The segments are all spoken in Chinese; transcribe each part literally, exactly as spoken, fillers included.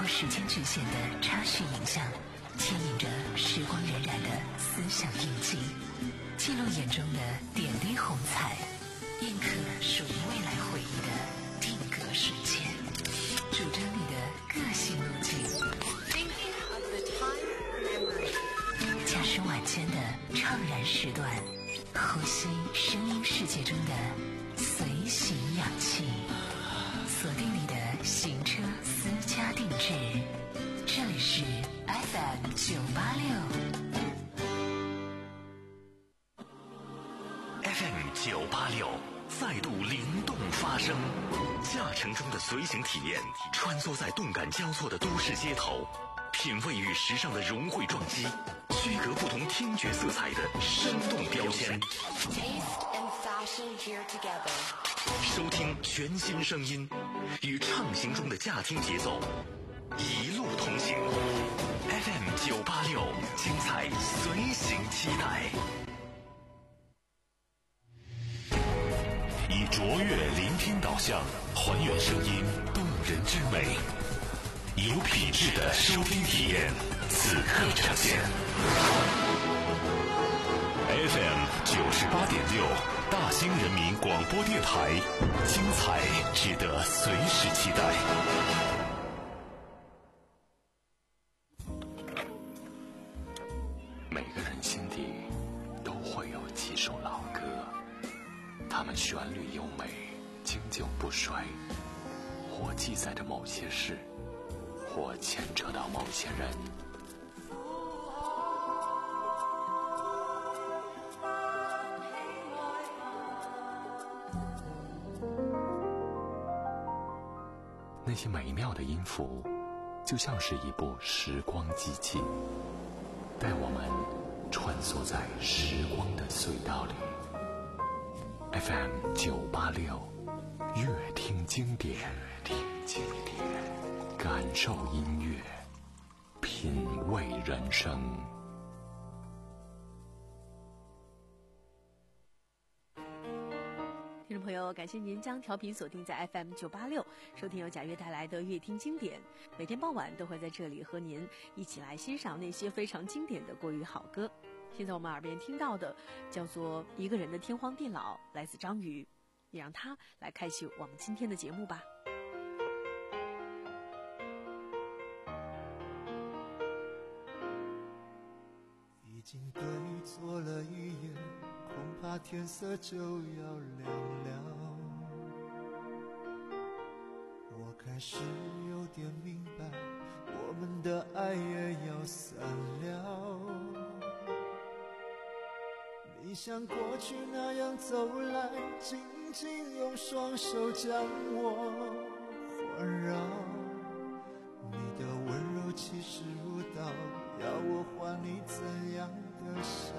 破时间局限的插叙影像，牵引着时光荏苒的思想印记，记录眼中的点滴红彩，印刻属于未来回忆的定格瞬间，主张你的个性路径。驾驶晚间的怅然时段，呼吸声音世界中的随行氧气，锁定你的行车私家定制。这里是 F M 九八六 F M 九八六再度灵动发声，驾乘中的随行体验，穿梭在动感交错的都市街头，品味与时尚的融汇撞击，区隔不同听觉色彩的生动标签，收听全新声音，与畅行中的驾听节奏一路同行。 F M 九八六，精彩随行期待。以卓越聆听导向，还原声音动人之美，有品质的收听体验，此刻呈现。F M 九十八点六，大兴人民广播电台，精彩值得随时期待。每个人心底都会有几首老歌，它们旋律优美，经久不衰，或记载着某些事，或牵扯到某些人。那些美妙的音符，就像是一部时光机器，带我们穿梭在时光的隧道里。F M 九八六，乐听经典，听经典，感受音乐，品味人生。 听众朋友，感谢您将调频锁定在 F M 九八六，收听由贾悦带来的乐听经典。每天傍晚都会在这里和您一起来欣赏那些非常经典的国语好歌。现在我们耳边听到的叫做《一个人的天荒地老》，来自张宇，也让他来开启我们今天的节目吧。 已经对错了一眼，恐怕天色就要亮了。我开始有点明白，我们的爱也要散了。你像过去那样走来，紧紧用双手将我环绕。你的温柔气势如刀，要我还你怎样的笑？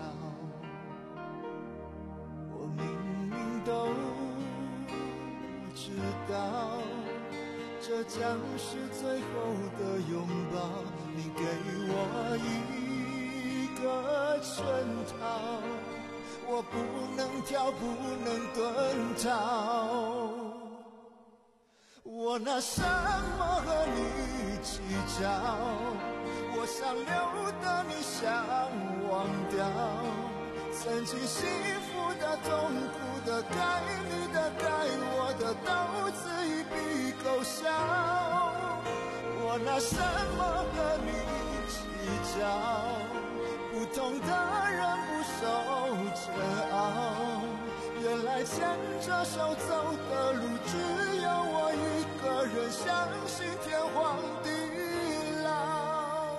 我明明都知道，这将是最后的拥抱。你给我一个圈套，我不能跳，不能遁逃。我拿什么和你计较？我想留的你想忘掉，曾经幸福的、痛苦的、该你的、该我的，都自一笔勾销。我拿什么和你计较？不同的人不受煎熬，原来牵着手走的路，只有我一个人相信天荒地老。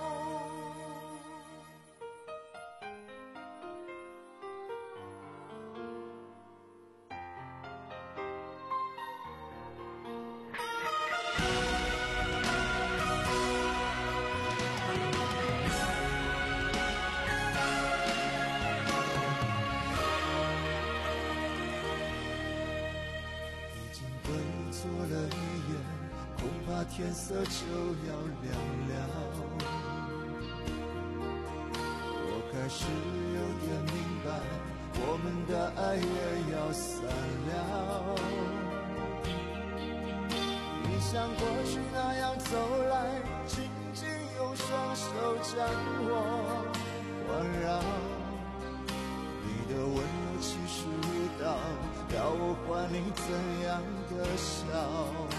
天色就要亮了，我开始有点明白，我们的爱也要散了。你像像过去那样走来，紧紧用双手将我环绕。你的温柔七十道，要我还你怎样的笑？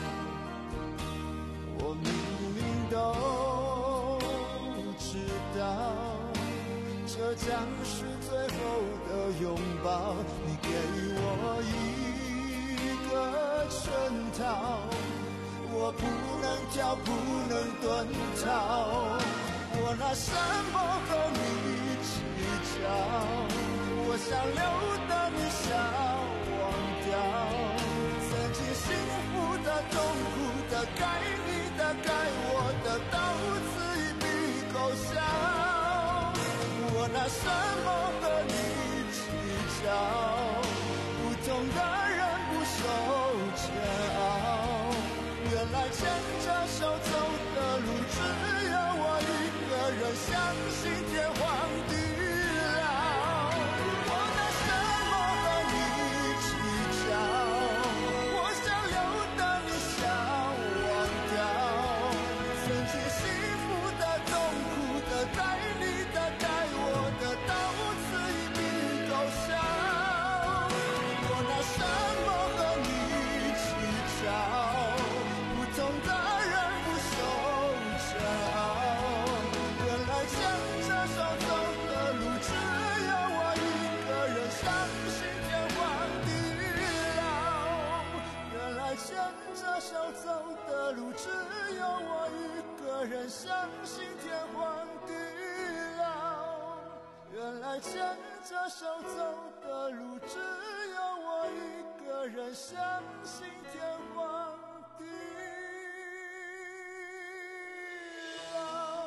我明明都知道，这将是最后的拥抱。你给我一个圈套，我不能跳，不能遁逃。我拿什么和你计较？我想留的你想忘掉，曾经幸福的、痛苦的、该你的、该我的，到此一笔勾销。我拿什么和你计较？不同的人不受煎熬。原来牵着手走的路，只有我一个人，相信天荒地老。我拿什么和你计较？我想留的你想忘掉，曾经幸福的、痛苦的、该你的、该我的，到此一笔勾销。我拿什么和你计较？不同的人不受煎熬。原来牵着手走的路，只有我一个人，相信天荒地老。原来牵着手走的路，只有我一个人，相信天荒地老。原来牵着手走的路，只有我一个人，相信天荒地老。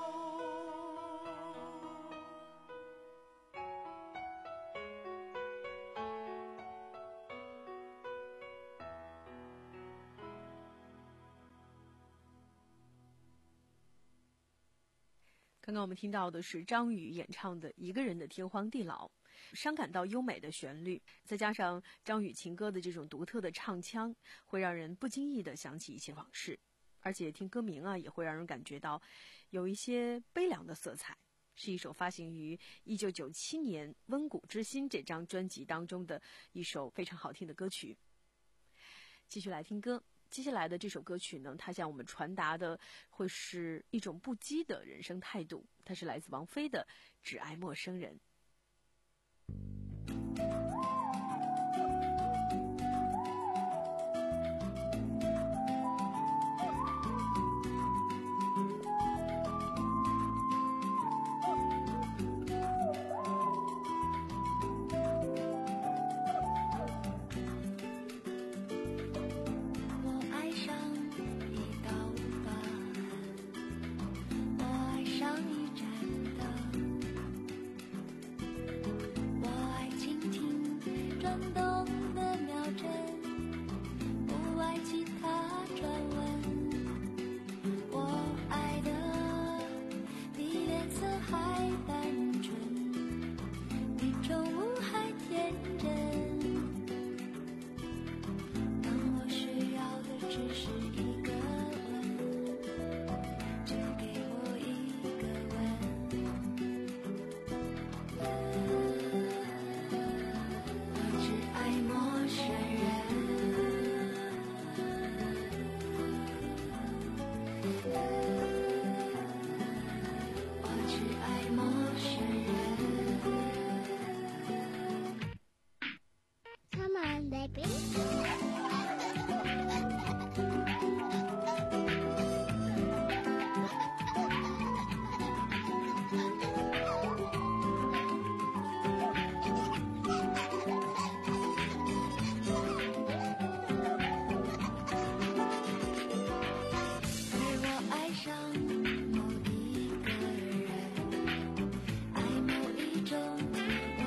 刚刚我们听到的是张宇演唱的《一个人的天荒地老》，伤感到优美的旋律，再加上张宇情歌的这种独特的唱腔，会让人不经意地想起一些往事，而且听歌名啊，也会让人感觉到有一些悲凉的色彩，是一首发行于一九九七年《温谷之心》这张专辑当中的一首非常好听的歌曲。继续来听歌。接下来的这首歌曲呢，它向我们传达的会是一种不羁的人生态度，它是来自王菲的《只爱陌生人》。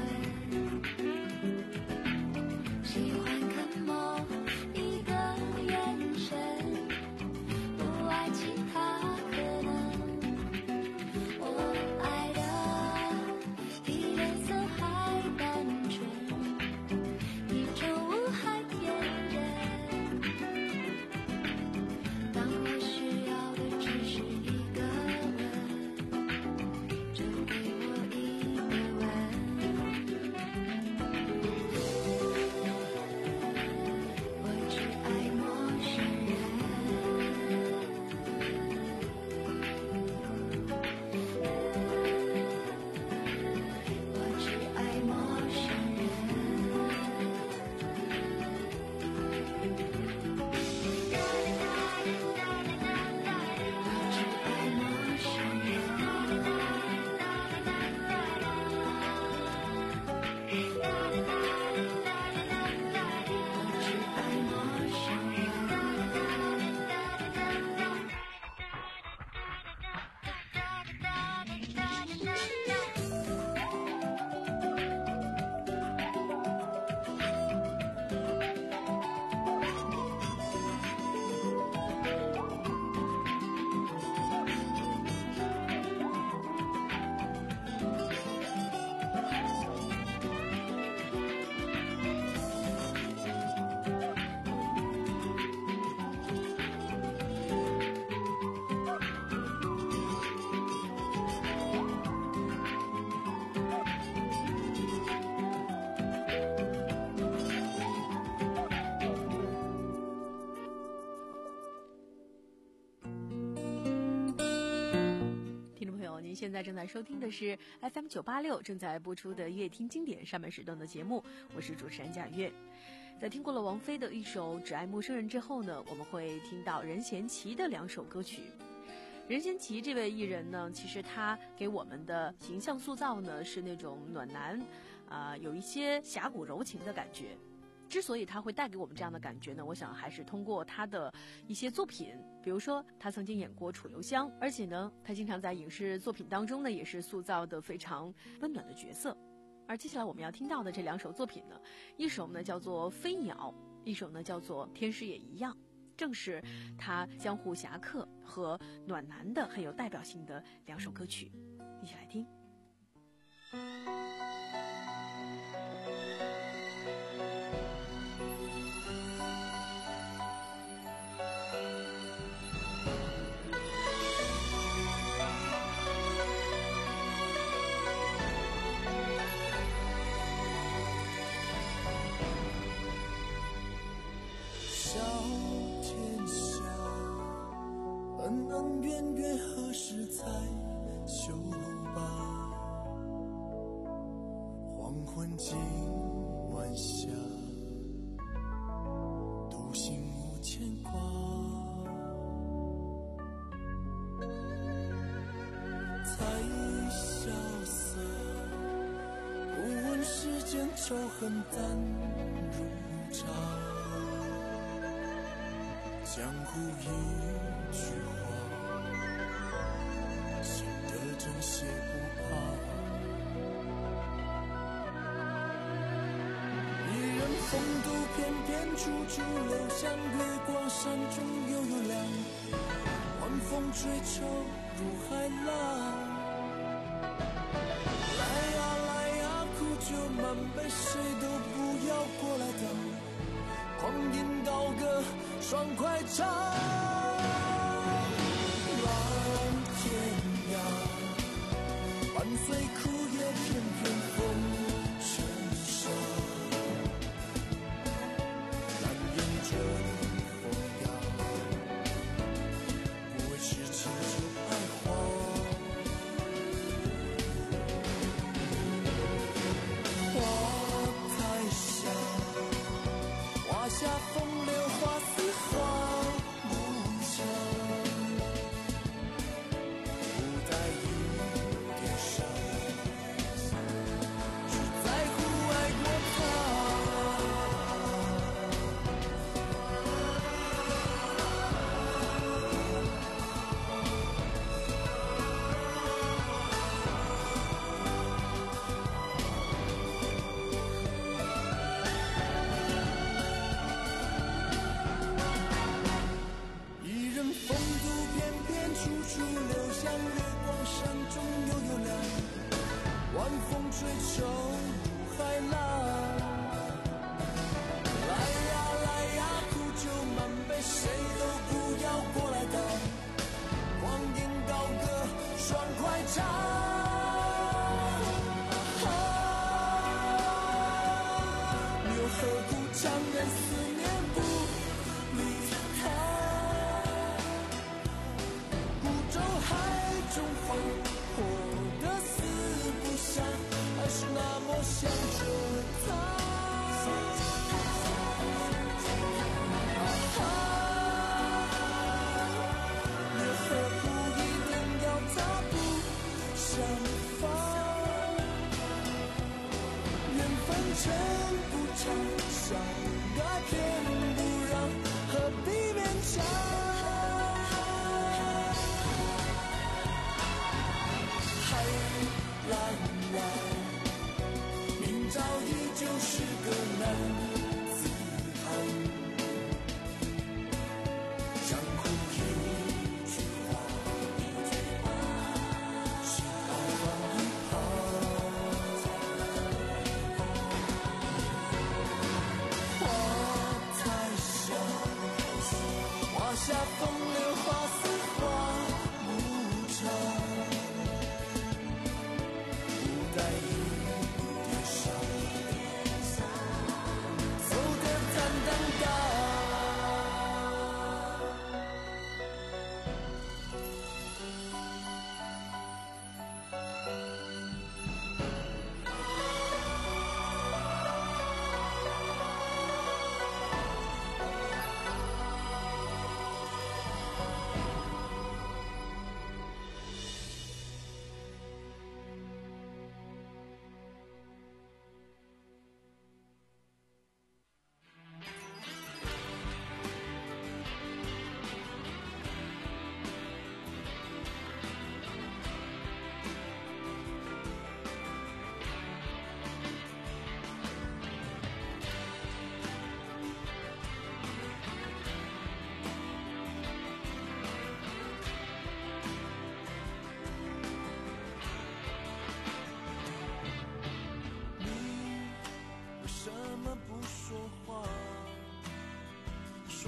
喜欢看某一个人现在正在收听的是 F M 九八六正在播出的乐听经典上半时段的节目，我是主持人贾月。在听过了王菲的一首《只爱陌生人》之后呢，我们会听到任贤齐的两首歌曲。任贤齐这位艺人呢，其实他给我们的形象塑造呢是那种暖男，啊、呃，有一些侠骨柔情的感觉。之所以他会带给我们这样的感觉呢，我想还是通过他的一些作品，比如说他曾经演过《楚留香》，而且呢，他经常在影视作品当中呢，也是塑造的非常温暖的角色。而接下来我们要听到的这两首作品呢，一首呢叫做《飞鸟》，一首呢叫做《天使也一样》。正是他江湖侠客和暖男的很有代表性的两首歌曲，一起来听。 恩恩怨怨何时才休罢？黄昏今晚霞，独行无牵挂。才萧瑟，不问世间仇恨淡如茶。江湖一句话，心得正邪不怕。一人风度翩翩，处处留香，月光山中悠悠亮，晚风追愁如海浪。来呀来呀，苦酒满杯，谁都不要过来当。狂饮高歌，爽快唱，蓝天涯，伴随苦叶片片风尘沙，难言春风雅，不为痴情就爱花。花太香，花下风流花似花无墙，不在一点伤，只在乎爱过他。一人风度翩翩，处处留香，月光山中悠悠亮，晚风追愁如海浪。来呀来呀，苦酒满杯，谁都不要过来当，狂饮高歌，爽快唱。啊，又何苦强忍思念不离他？海中放火的死不下，还是那么想着他。啊，又何苦一定要他不相放？缘分真不长，相爱偏不让，何必勉强？蓝蓝，明朝依旧是个男子汉。江湖一句话，是爱往一旁。花太香，花下风流花似花无常。在一点伤，走得坦荡荡。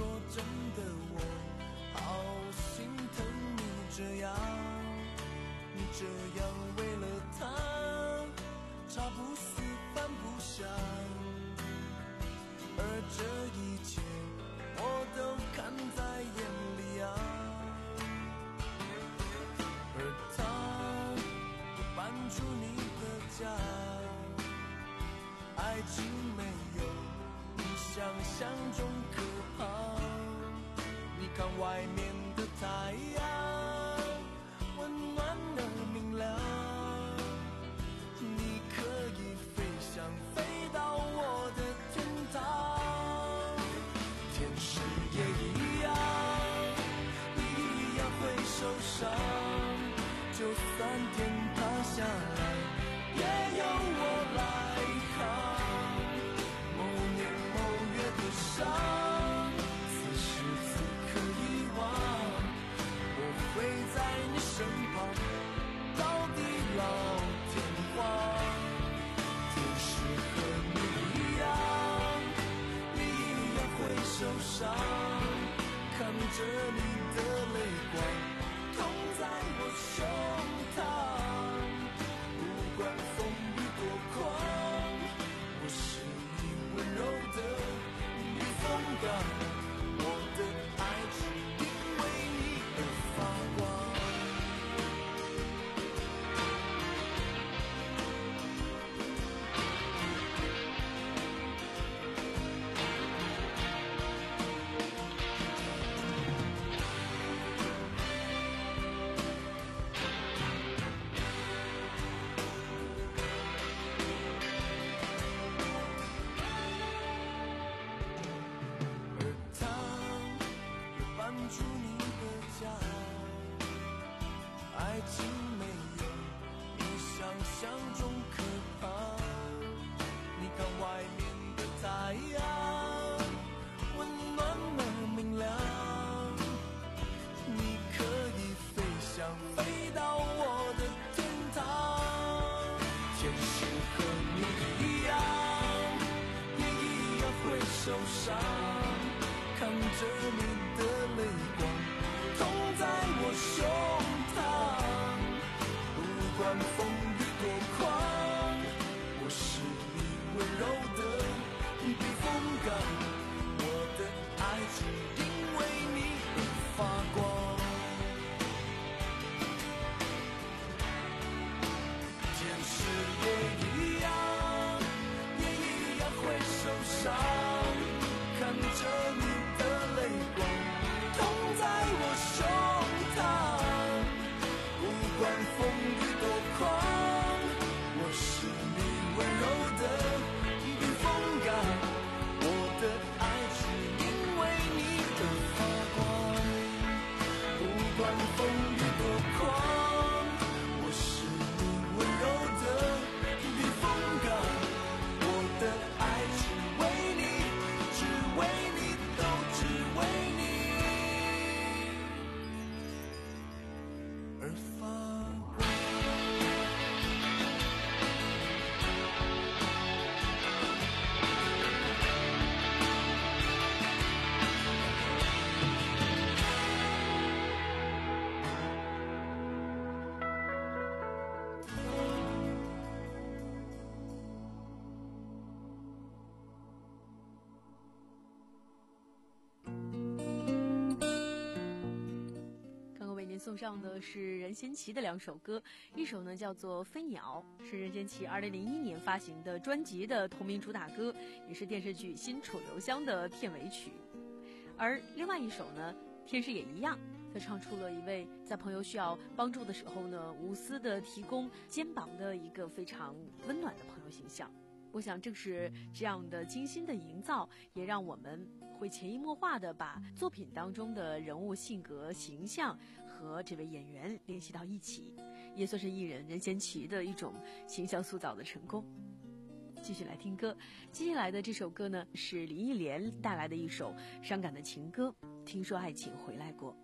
说真的，我好心疼你这样，你这样为了他茶不思饭不想，而这一切我都看在眼里啊。而他又搬出你的家，爱情没有你想象中可怕。你看外面的太阳温暖而明亮，你可以飞翔飞到我的天堂。天使也一样，你一样会受伤，就算天塌下来也由我来扛。某年某月的伤，此时此刻遗忘，我会在你身旁到地老天荒。天使和你一样，你一样会受伤，看着你的泪光痛在我胸膛。不管风雨多狂，我是你温柔的避风港。我的爱只因为你而发光。而他又搬出你的家，爱情没有你想象中可怕。你看外面的太阳温暖而明亮，你可以飞翔飞到我的天堂。天使和你一样，也一样会受伤，看着你的泪光痛在我胸膛。不管风雨多狂，我是你温柔的避风港。我的爱只因为你而发光。天使也一样，也一样会受伤，看着你的泪光痛在我胸膛。不管风雨多狂，我是你温柔的避风港。我的爱只因为你而发光。不管风雨多狂，我是你温柔的避风港。我的爱只为你，只为你，都只为你而发光。 刚刚为您送上的是任贤齐的两首歌，一首呢叫做《飞鸟》，是任贤齐二零零一年发行的专辑的同名主打歌，也是电视剧《新楚留香》的片尾曲。而另外一首呢，天使也一样，则唱出了一位在朋友需要帮助的时候呢，无私的提供肩膀的一个非常温暖的朋友形象。我想正是这样的精心的营造，也让我们会潜移默化的把作品当中的人物性格形象和这位演员联系到一起，也算是艺人任贤齐的一种形象塑造的成功。继续来听歌，接下来的这首歌呢是林忆莲带来的一首伤感的情歌，听说爱情回来过。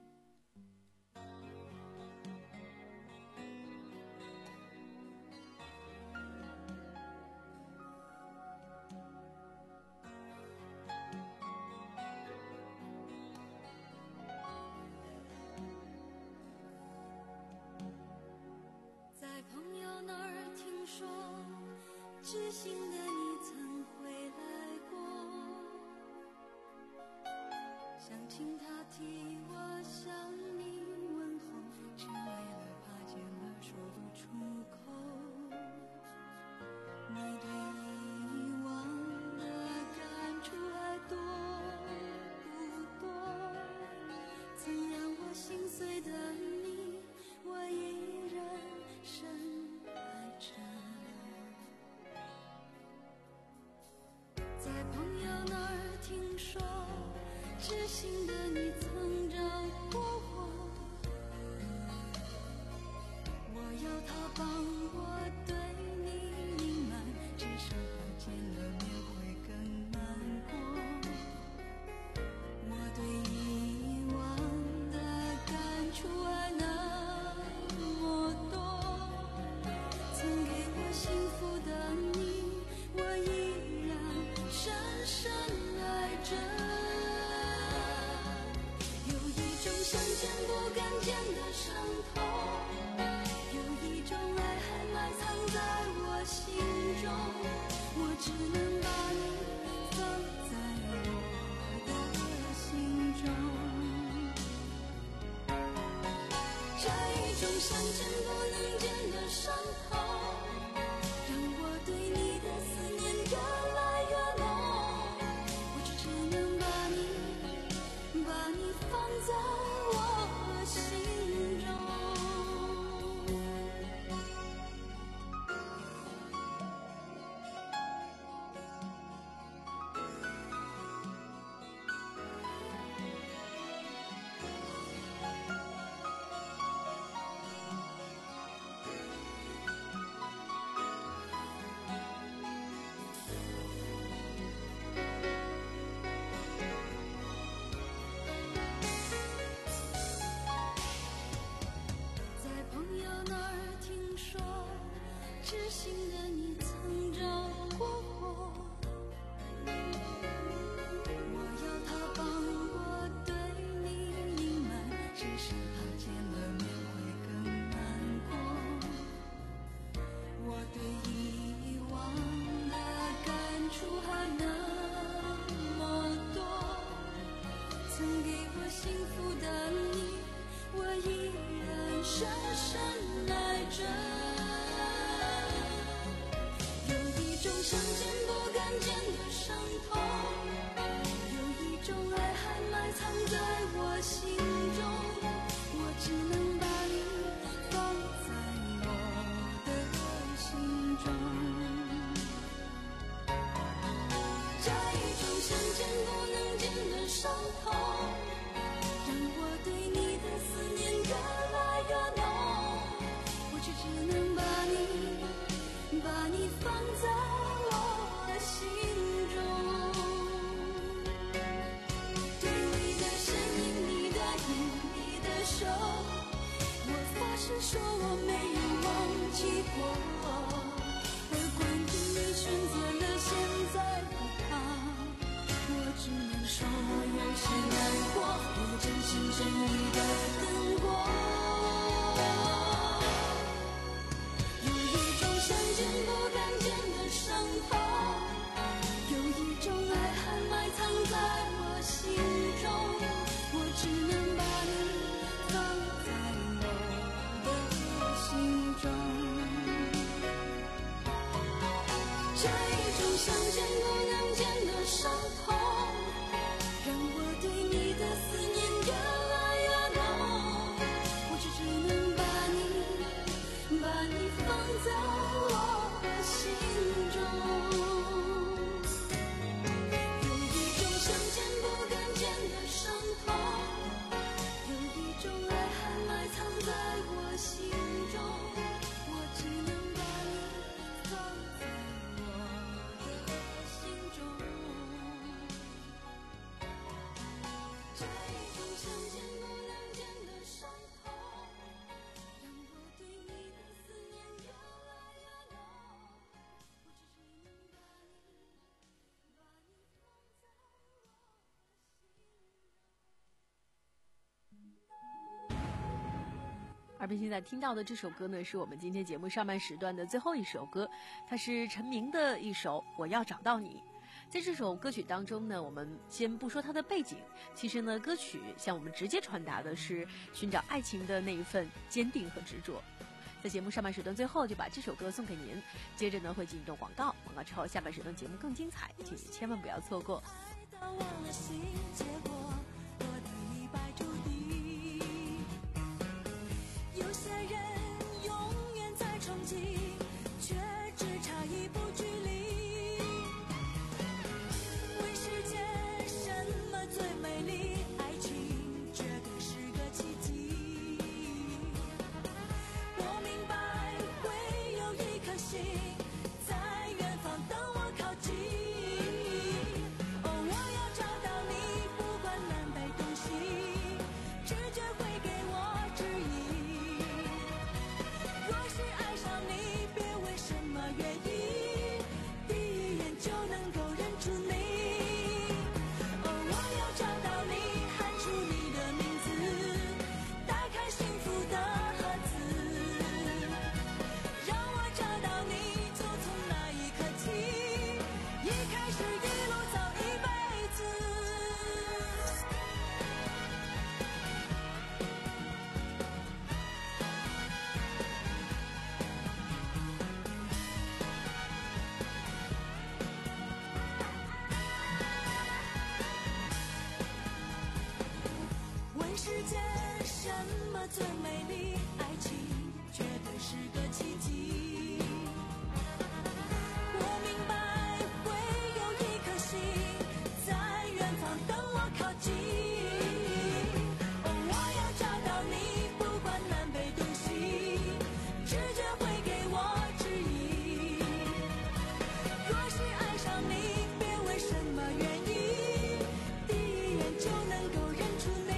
醒的你曾回来过，想请他替我向你问候，只为了怕见了说不出口。你对遗忘的感触还多不多？曾让我心碎的你，我依然深爱着。在朋友那儿听说，知心的你曾照顾我，我要他帮我对你隐瞒，至少他见了面会更难过。我对遗忘的感触还那么多，曾给我幸福的你，我依然深深爱着。有一种想见不敢见的伤痛，有一种爱还埋藏在我心中，我只能把你放在我的心中。这一种想见不能见的伤痛，让我对你的思念越来越浓，我只只能把你把你放在我心中。在朋友那儿听说，知心的你曾照顾我，我要他帮我对你隐瞒，只是怕见了面会更难过。我对遗忘的感触还那么多，曾给我幸福的你，我依然深深爱着。有一种想见不敢见的伤痛，有一种爱还埋藏在我心中，我只能把你放在我的心中。这一种想见不能见的伤痛，让我对你的思念越来越浓，我只只能把你把你放在我心中。对你的身影，你的影，你的手，我发誓说我没有忘记过。而关于你选择了现在不怕，我只能说我有些难过，我真心真意的等过。有一种想见不敢见的伤痛，有一种爱还埋藏在我心中，我只能把你放在我的心中。这一种想见不能见的伤痛，让我对你的思念越来越浓，我只只能把你耳边现在听到的这首歌呢，是我们今天节目上半时段的最后一首歌，它是陈明的一首《我要找到你》。在这首歌曲当中呢，我们先不说它的背景，其实呢，歌曲向我们直接传达的是寻找爱情的那一份坚定和执着。在节目上半时段最后就把这首歌送给您，接着呢会进一段广告，广告之后下半时段节目更精彩，请你千万不要错过。 忘了心，结果我的一败涂地。有些人永远在憧憬，却只差一步距离。问世间什么最美丽？爱情绝对是个奇迹。我明白会有一颗心在远方等我靠近。世间什么最美丽？爱情绝对是个奇迹。我明白会有一颗心在远方等我靠近。哦，我要找到你，不管南北东西，直觉会给我指引。若是爱上你，别问什么原因，第一眼就能够认出你。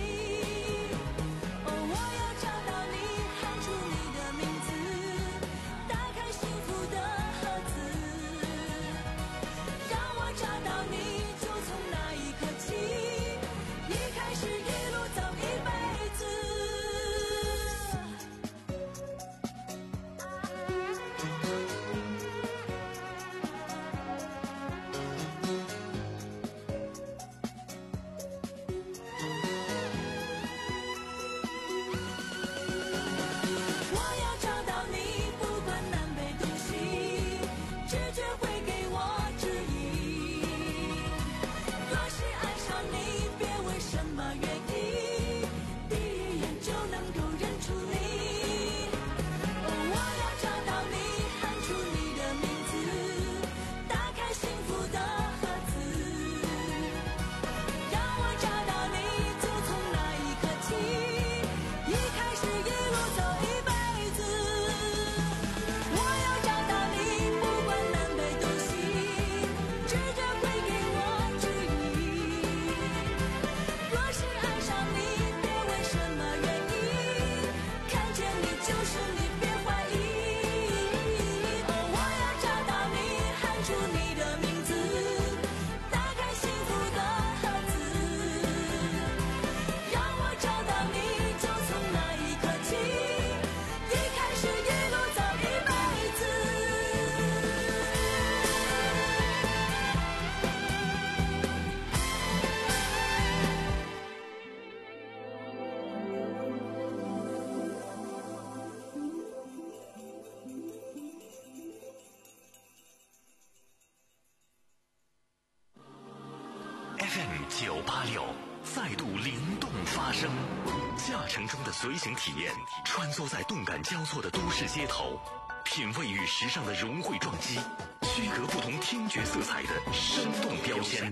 F M 九八六再度灵动发声，驾乘中的随行体验，穿梭在动感交错的都市街头，品味与时尚的融汇撞击，区隔不同听觉色彩的生动标签。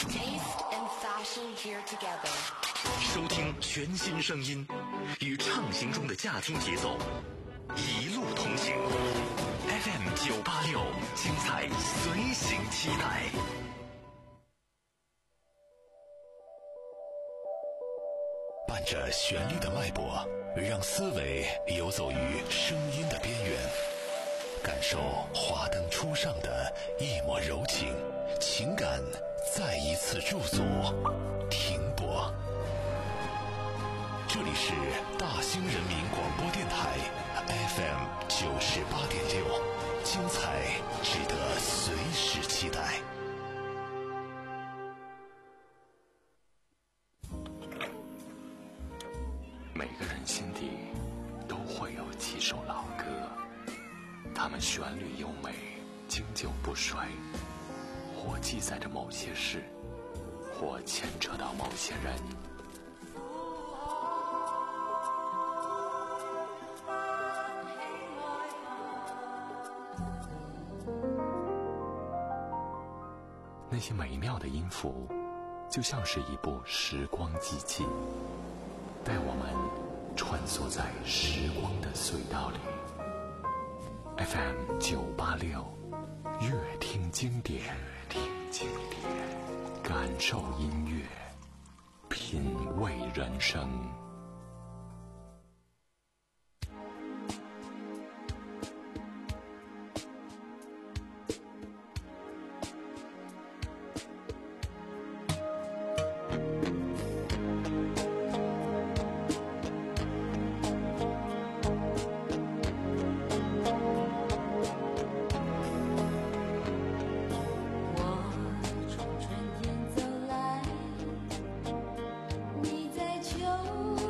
收听全新声音，与畅行中的驾听节奏，一路同行。F M 九八六，精彩随行期待。伴着旋律的脉搏，让思维游走于声音的边缘，感受华灯初上的一抹柔情，情感再一次驻足停泊。这里是是大兴人民广播电台 F M 九十八点六，精彩值得随时期待。每个人心底都会有几首老歌，它们旋律优美，经久不衰，或记载着某些事，或牵扯到某些人。那些美妙的音符，就像是一部时光机器，带我们穿梭在时光的隧道里。F M 九八六，乐听经典，乐听经典，感受音乐，品味人生。 你在秋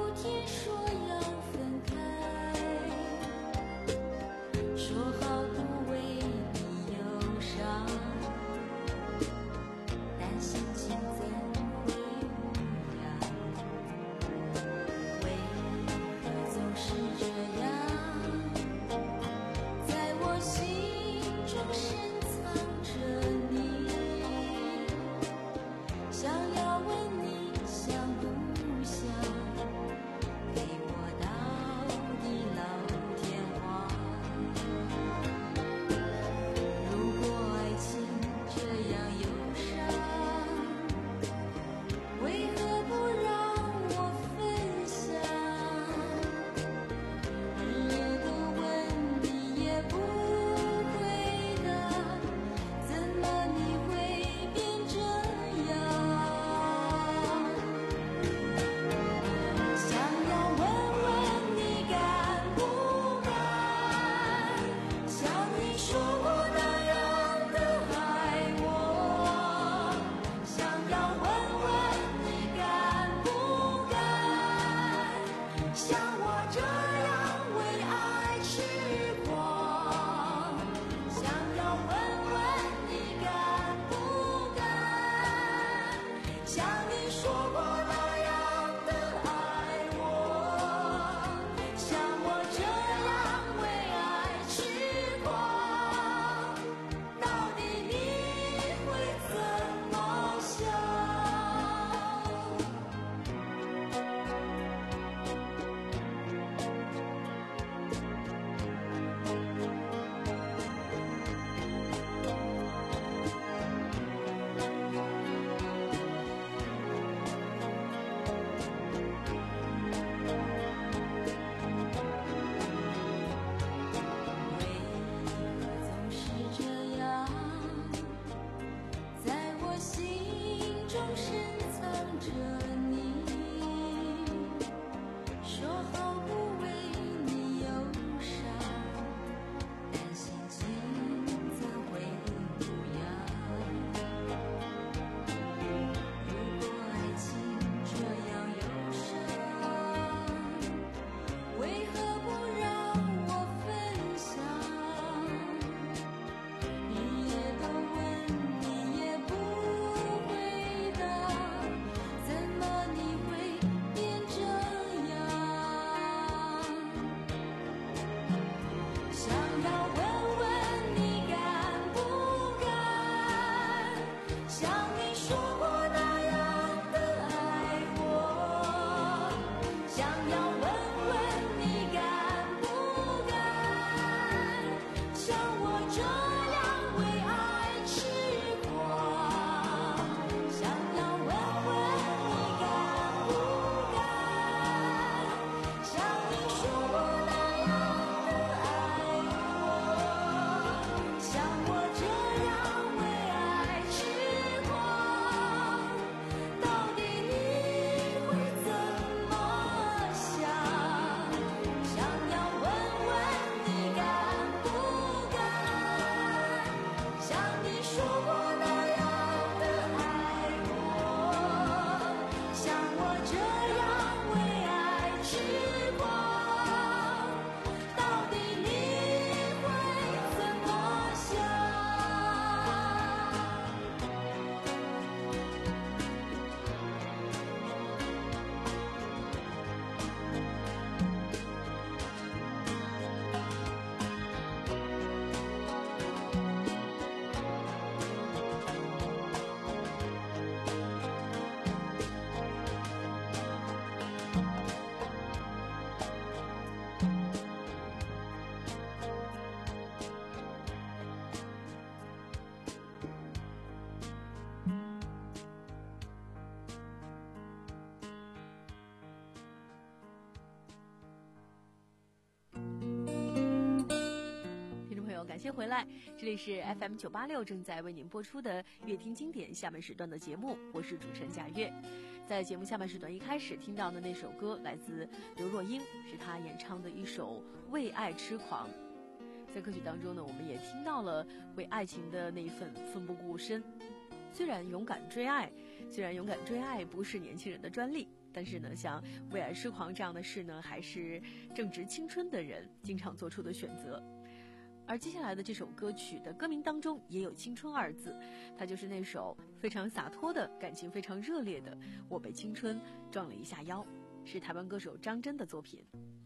接回来，这里是 F M 九八六正在为您播出的乐听经典下半时段的节目，我是主持人贾月。在节目下半时段一开始听到的那首歌来自刘若英，是她演唱的一首《为爱痴狂》。在歌曲当中呢，我们也听到了为爱情的那一份奋不顾身。虽然勇敢追爱，虽然勇敢追爱不是年轻人的专利，但是呢，像为爱痴狂这样的事呢，还是正值青春的人经常做出的选择。而接下来的这首歌曲的歌名当中也有青春二字，它就是那首非常洒脱的感情非常热烈的《我被青春撞了一下腰》，是台湾歌手张真的作品。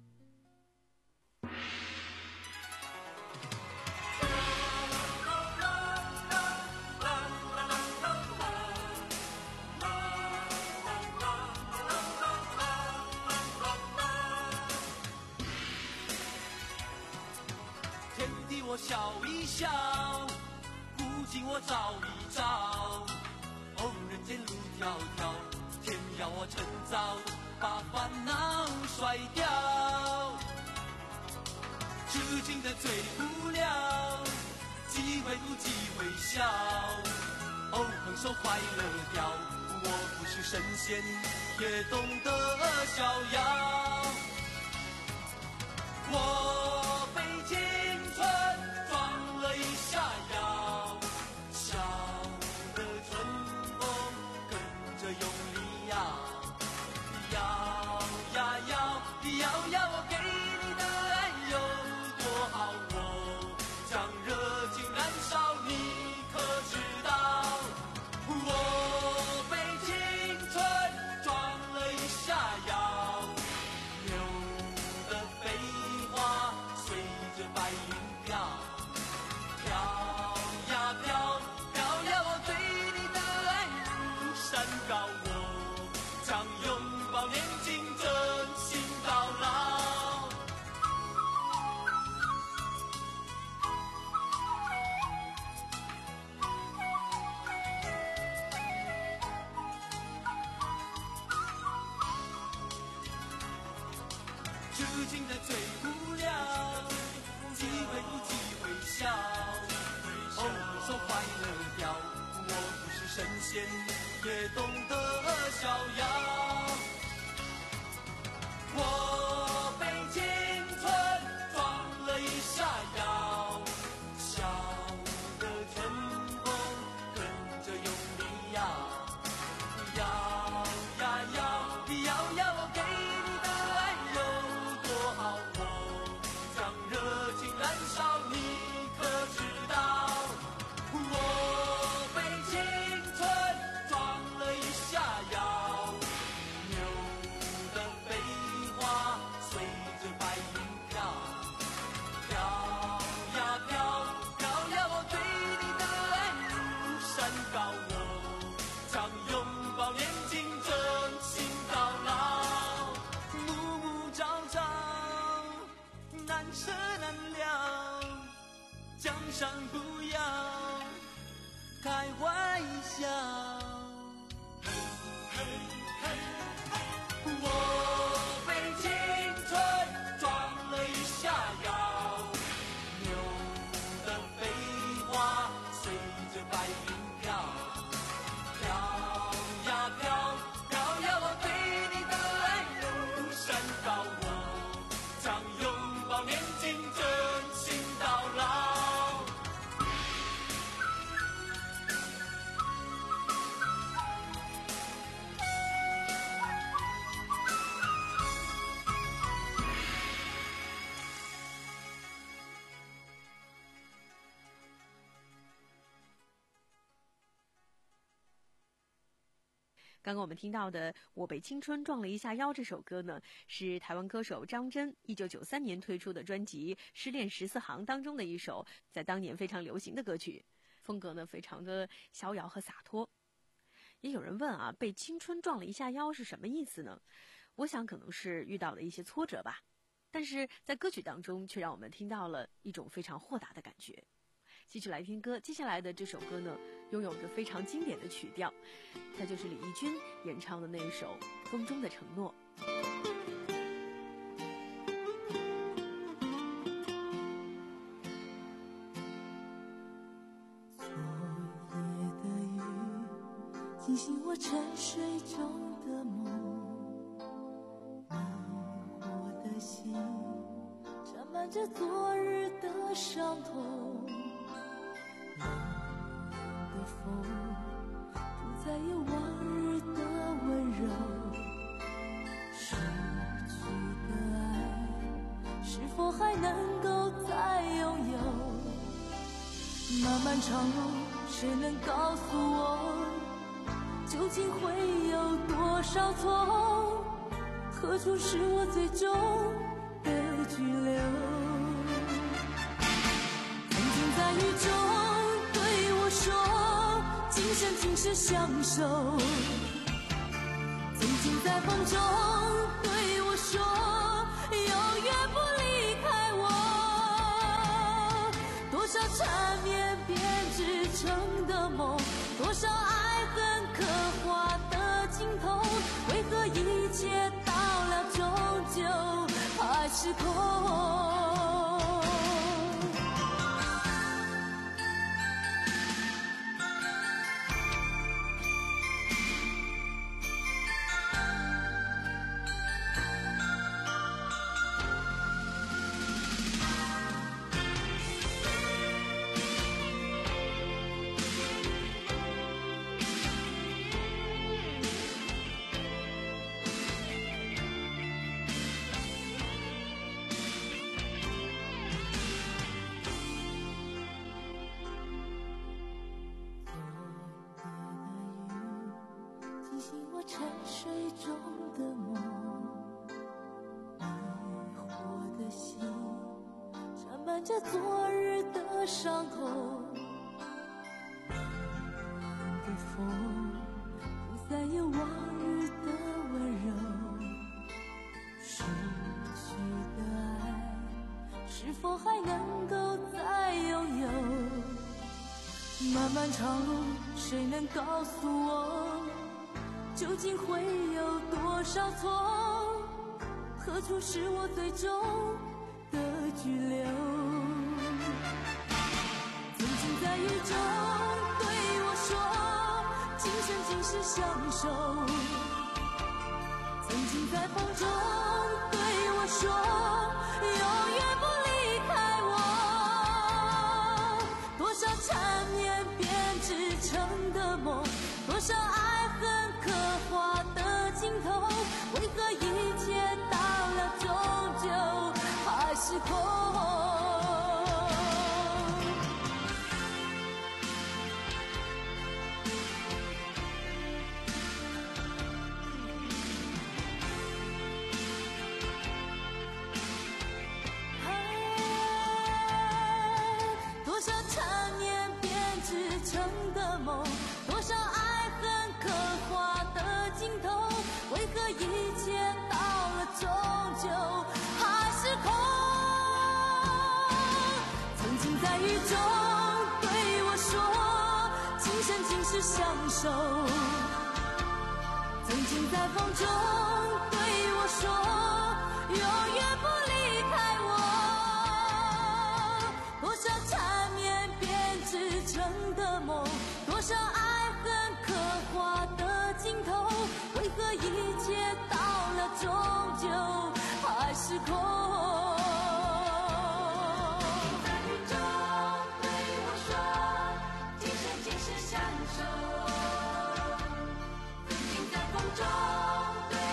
我笑一笑，古今我照一照，哦，人间路迢迢，天要我趁早把烦恼甩掉。痴情的最无聊，机会不机会笑，哦，横手快乐掉，我不是神仙，也懂得逍遥。我被青春撞了一下腰，笑的春风跟着用力摇，摇呀摇，摇呀我给你的爱有多好，我将热情燃烧，你可知道？我被青春撞了一下腰，流的飞花随着白云飘，飘呀飘，飘呀我对你的爱如山高，我将拥抱年轻，真心到老。痴情的最无聊，机会不机会笑，哦，手快乐掉，我不是神仙，也懂得逍遥。我被青春撞了一下腰，笑的春风跟着用力摇，摇呀摇，摇呀我给你的爱有多好，我将热情燃烧，你可知道？我被青春撞了一下腰，牛的飞花随着白云飘，飘呀飘，飘呀我对你的爱如山高，我将拥抱年轻，真心到老。暮暮朝朝，难舍难了，江山不要开玩笑。我被青春撞了一下腰，牛的飞花随着白云飘，飘呀飘，飘呀我对你的爱如山高，我将拥抱年轻，真心到老。 刚刚我们听到的《我被青春撞了一下腰》这首歌呢，是台湾歌手张真一九九三年推出的专辑《失恋十四行》当中的一首在当年非常流行的歌曲，风格呢非常的逍遥和洒脱。也有人问啊，被青春撞了一下腰是什么意思呢？我想可能是遇到了一些挫折吧，但是在歌曲当中却让我们听到了一种非常豁达的感觉。继续来听歌，接下来的这首歌呢，拥有着非常经典的曲调，它就是李翊君演唱的那一首《风中的承诺》。 沉睡中的梦，迷惑的心沾满着昨日的伤痛，冷冷的风不再有往日的温柔，失去的爱是否还能够再拥有？漫漫长路，谁能告诉我，究竟会有多少错？何处是我最终的居留？曾经在雨中对我说，今生今世相守。曾经在风中对我说，永远不离开我。多少缠绵编织成的梦，多少爱恨刻画的镜头，为何一切到了终究还是空？沉睡中的梦，迷惑的心沾满着昨日的伤痛，冷的风不再有往日的温柔，失去的爱是否还能够再拥有？漫漫长路，谁能告诉我，究竟会有多少错？何处是我最终的居留？曾经在雨中对我说，今生今世相守。曾经在风中对我说，永远不离开我。多少缠绵编织成的梦，多少爱恨刻画的镜头，为何一切到了终究还是空？多少缠绵编织成的梦，多少爱恨刻画的镜头，为何一切到了终究还是空？曾经在雨中对我说，今生今世相守。曾经在风中对我说，永远不离开我。多少缠绵编织成的梦，多少爱恨刻画的镜头，为何一切到了终究还是空？在雨中对我说，今生今世相守。曾经在风中对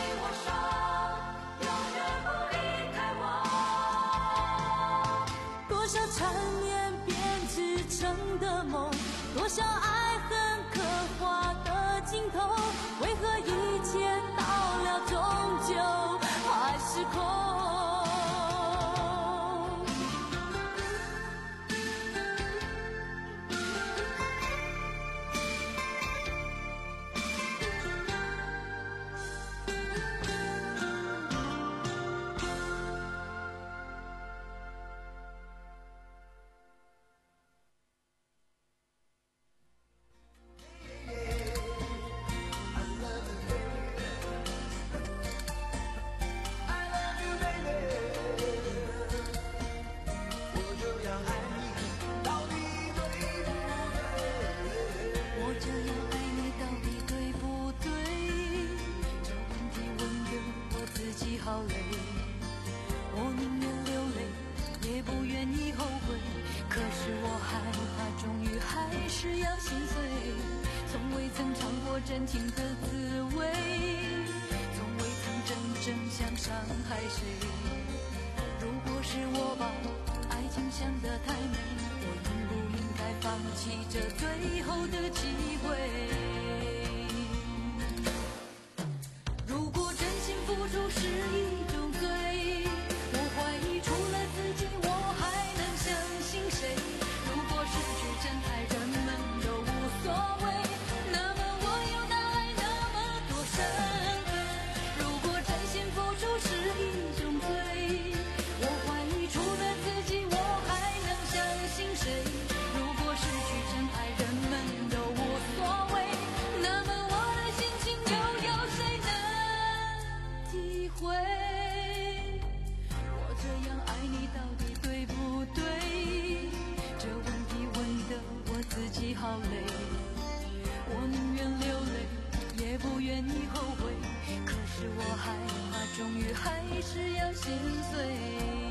好累，我宁愿流泪，也不愿意后悔。可是我害怕，终于还是要心碎。从未曾尝过真情的滋味，从未曾真正想伤害谁。如果是我把爱情想得太美，我应不应该放弃这最后的机会？如果真心付出是一种罪，我怀疑除了自己我还能相信谁？如果失去真爱人们都无所谓，那么我又哪来那么多伤悲？如果真心付出是一种罪，我怀疑除了自己我还能相信谁？如果失去真爱人们都无所谓，那么我的心情又有谁能体会？我这样爱你到底对不对？这问题问得我自己好累，我宁愿流泪，也不愿意后悔。可是我害怕，终于还是要心碎。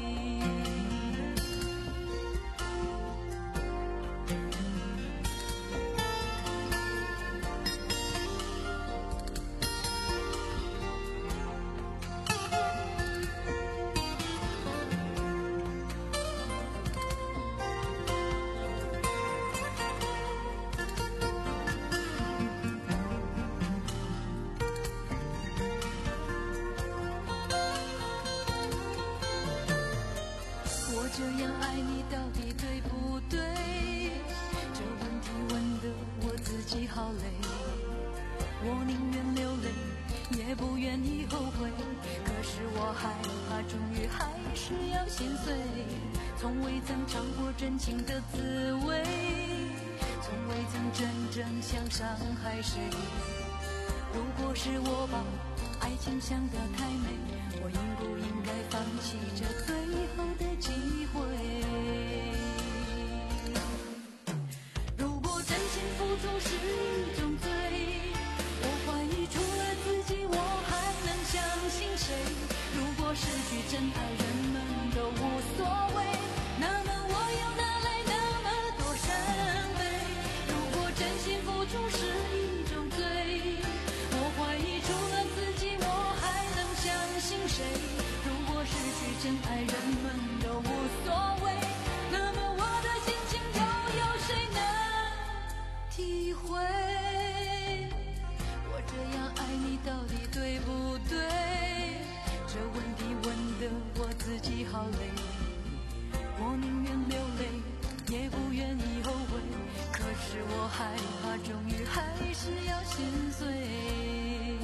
我这样爱你到底对不对？这问题问得我自己好累，我宁愿流泪，也不愿意后悔。可是我害怕，终于还是要心碎。从未曾尝过真情的滋味，从未曾真正想伤害谁。如果是我把爱情想得太美，我应不应该放弃这最后的机会？如果真心付出是一种罪，我怀疑除了自己我还能相信谁？如果失去真爱人们都无所谓，那么我又哪来那么多伤悲？如果真心付出是一种罪，我怀疑除了自己我还能相信谁？如果失去真爱人们都无所谓，那么我的心情又有谁能体会？我这样爱你到底对不对？这问题问得我自己好累，我宁愿流泪，也不愿意后悔。可是我害怕，终于还是要心碎。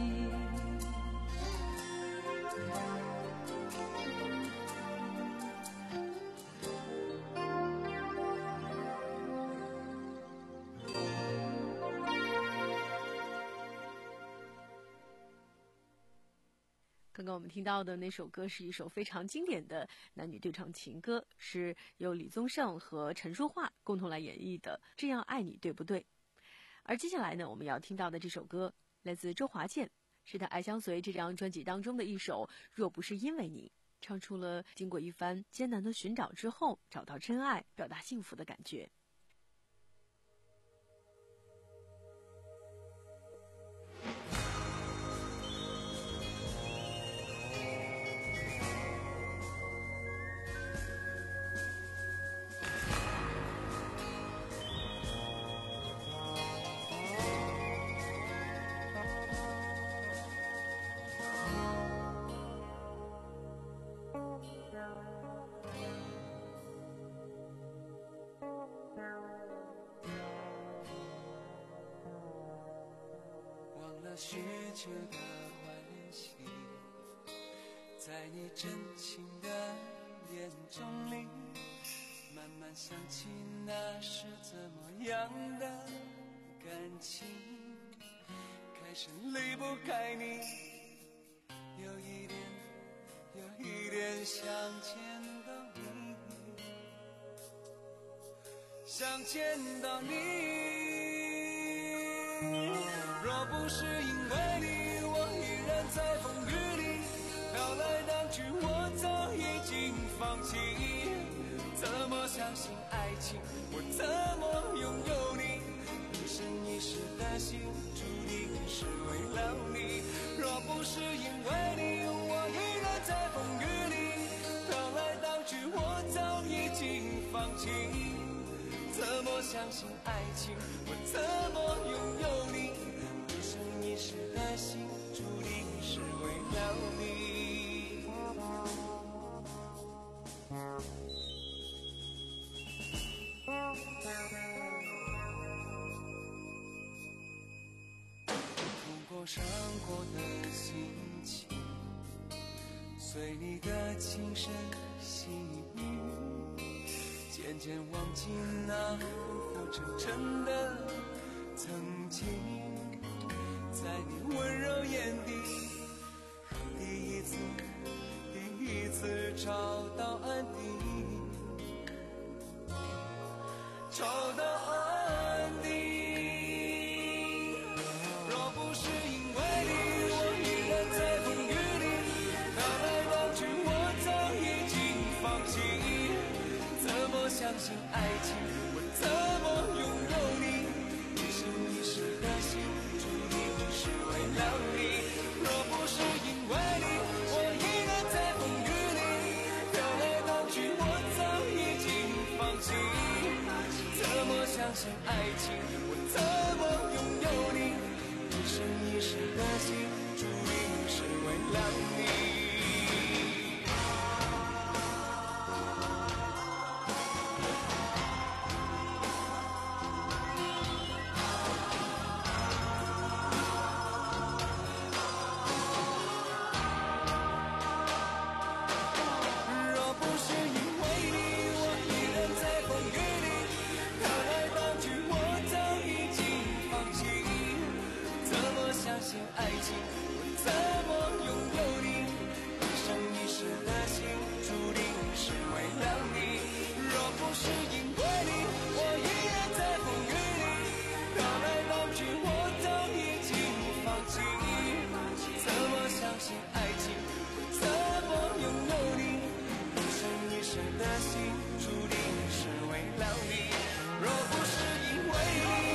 刚刚我们听到的那首歌是一首非常经典的男女对唱情歌，是由李宗盛和陈淑桦共同来演绎的《这样爱你对不对》。而接下来呢，我们要听到的这首歌来自周华健，是他《爱相随》这张专辑当中的一首《若不是因为你》，唱出了经过一番艰难的寻找之后找到真爱，表达幸福的感觉。 许久的欢喜，在你真情的眼中里，慢慢想起那是怎么样的感情，开始离不开你，有一点有一点想见到你，想见到你。若不是因为你，我依然在风雨里飘情，我怎么拥有你？一生一世的心，注定是为了你。若不是因为你，我一人在风雨里，飘来荡去，我早已经放弃。怎么相信爱情？我怎么拥有你？一生一世的心，注定是为了你。痛过伤过的心情，随你的轻声细语，渐渐忘记那浮浮沉沉的曾经，在你温柔眼底，第一次第一次找到安定，找到安定。若不是因为你，我依然在风雨里，飘来荡去，我早已经放弃。怎么相信爱情？我怎么拥有你？一生一世的心，注定是为了你。若不是因为你，我依然在风雨里，飘来荡去，我早已经放弃。怎么相信爱情？我怎么拥有你？一生一世的心，注定是为了你。相信爱情，我怎么拥有你？一生一世的心，注定是为了你。若不是因为你，我依然在风雨里，飘来荡去，我早已经放弃。怎么相信爱情？我怎么拥有你？一生一世的心，注定是为了你。若不是因为你，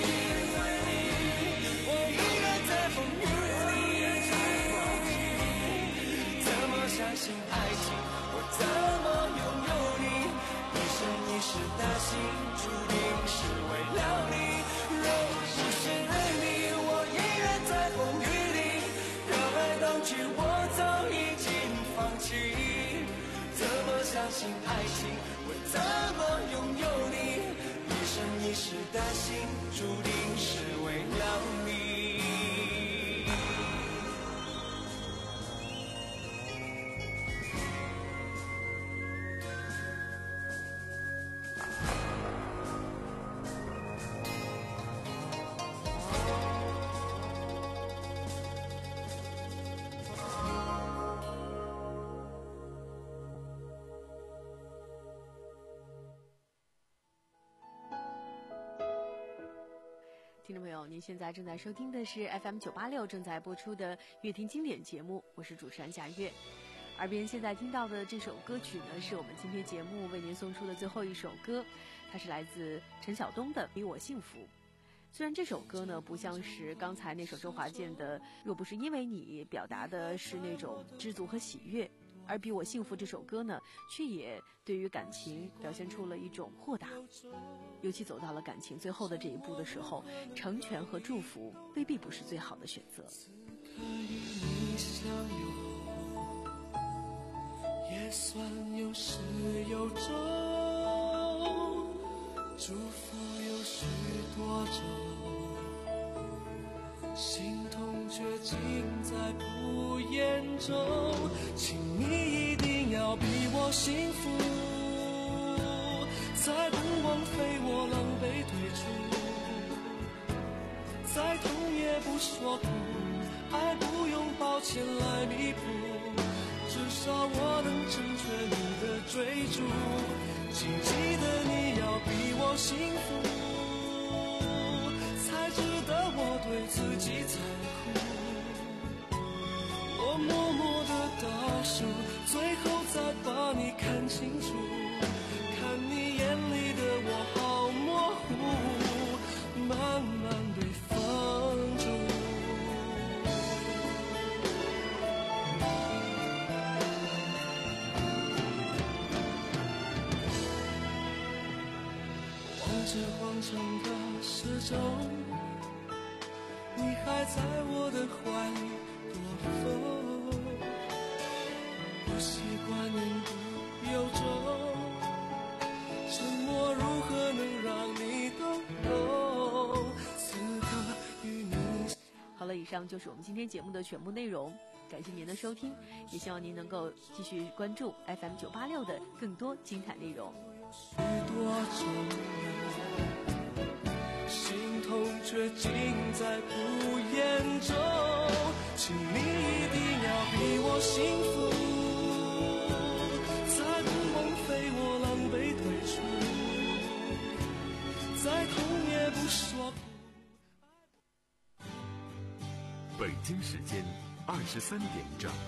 相信爱情，我怎么拥有你？一生一世的心，注定是为了你。若不是为你，我依然在风雨里，飘来荡去，我早已经放弃。怎么相信爱情？我怎么拥有你？一生一世的心，注定是为了你。 听众朋友，您现在正在收听的是 F M 九八六正在播出的乐听经典节目，我是主持人贾月。耳边现在听到的这首歌曲呢，是我们今天节目为您送出的最后一首歌，它是来自陈晓东的《比我幸福》。虽然这首歌呢不像是刚才那首周华健的《若不是因为你》表达的是那种知足和喜悦，而《比我幸福》这首歌呢，却也对于感情表现出了一种豁达。尤其走到了感情最后的这一步的时候，成全和祝福未必不是最好的选择。 可与你相拥，也算有始有终，祝福有许多种，心痛却尽在不言中。请你一定要比我幸福，再不枉费我狼狈退出，再痛也不说苦，爱不用抱歉来弥补，至少我能成全你的追逐。请记得你要比我幸福，才值得我对自己残酷。我默默的倒数，最后再把你看清楚，看你眼里的我这荒唐的时钟，你还在我的怀里躲风，不习惯言不由衷，沉默如何能让你懂？此刻与你。 好了，以上就是我们今天节目的全部内容，感谢您的收听，也希望您能够继续关注 F M 九八六的更多精彩内容。 许多种心痛却尽在不言中，请你一定要比我幸福，在故梦飞我狼狈退出，再痛也不说苦。 北京时间二十三点整。